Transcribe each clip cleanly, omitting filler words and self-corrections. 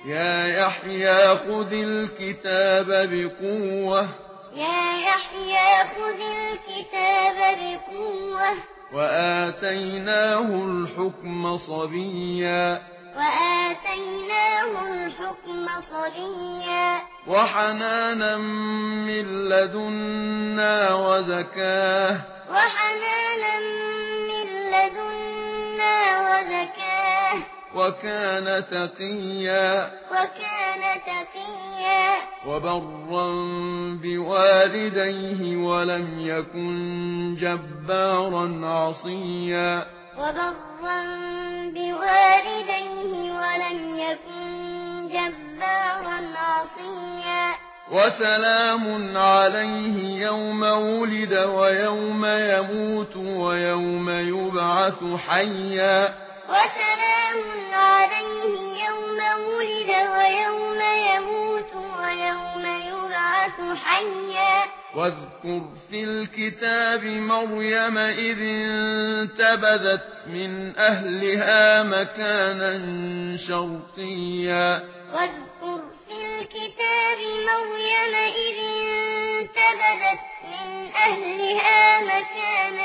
يا يحيى خذ الكتاب بقوة يا يحيى خذ الكتاب بقوة وآتيناه الحكم صبيا وآتيناه الحكم صبيا وحنانا من لدنا وزكاه وحنانا من لدنا وزكاه وكان تقيا وبرا بوالديه ولم يكن جبارا عصيا وبرا بوالديه ولم يكن جبارا عصيا وسلام عليه يوم ولد ويوم يموت ويوم يبعث حيا وسلام عليه يوم ولد ويوم يموت ويوم يبعث حيا واذكر في الكتاب مريم إذ انتبذت من أهلها مكانا شرقيا واذكر في الكتاب مريم إذ انتبذت من أهلها مكانا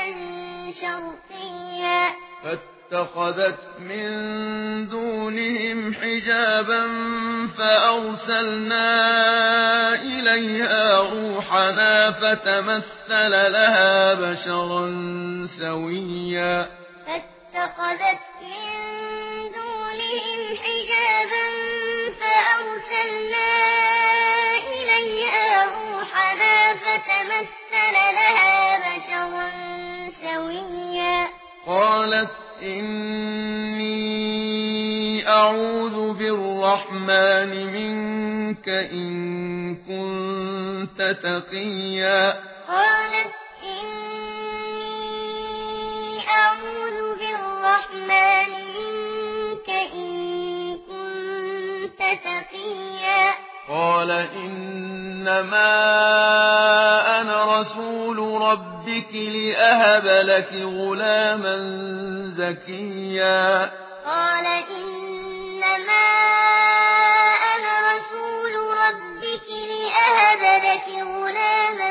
شرقيا فاتخذت من دونهم حجابا فأرسلنا إليها روحنا فتمثل لها بشرا سويا فاتخذت من دونهم حجابا فأرسلنا إليها روحنا فتمثل لها بشرا سويا قالت إني أعوذ بالرحمن منك إن كنت تقيا قالت إني أعوذ بالرحمن منك إن كنت تقيا قال إنما أنا رسول ربك لأهب لك غلاما زكيا قال إنما أنا رسول ربك لأهب لك غلاما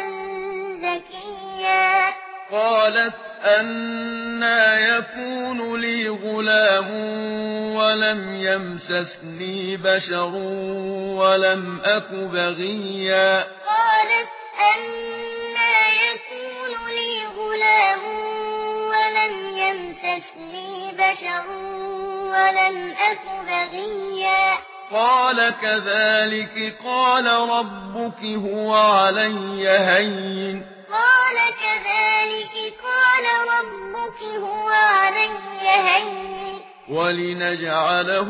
زكيا قالت أنى يكون لي غلام ولم يمسسني بشر ولم أك بغيا قالت أنى يكون لي غلام ولم يمسسني بشر ولم أك بغيا قال كذلك قال ربك هو علي هين قال كذلك قال ربك هو علي هين ولنجعله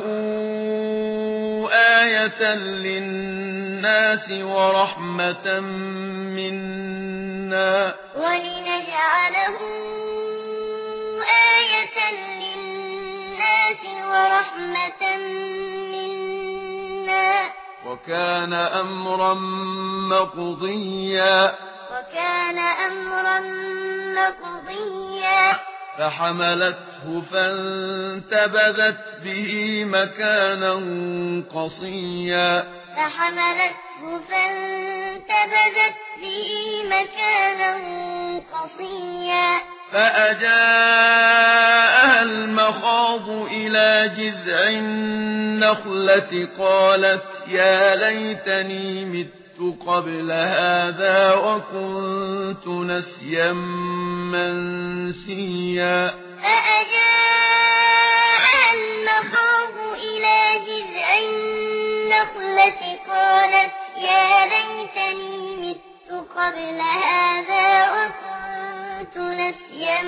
آية للناس ورحمة منا ولنجعله آية للناس ورحمة منا وكان أمرا مقضيا وكان أمرا مقضيا فحملته فانتبذت به مكانا قصيا فحملته فانتبذت به مكانا قصيا فأجاءها المخاض إلى جذع النخلة قالت يا ليتني مت قبل هذا وكنت نسيا منسيا فأجاءها المخاض إلى جذع النخلة قالت يا ليتني مت قبل هذا وكنت نسيا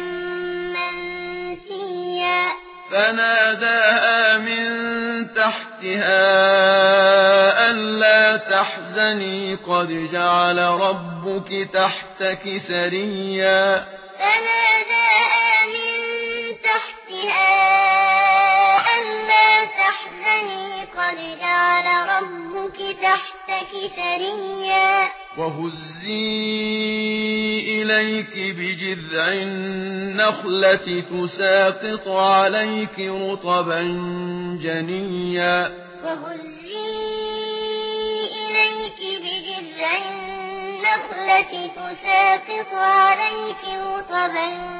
منسيا فناداها من تحتها ألا تحزني قد جعل ربك تحتك سريا فناداها من تحتها ألا تحزني قد جعل ربك تحتك سريا وهزي إليك بجذع النخلة تساقط عليك رطبا جنيا وهزي إليك بجذع النخلة تساقط عليك رطبا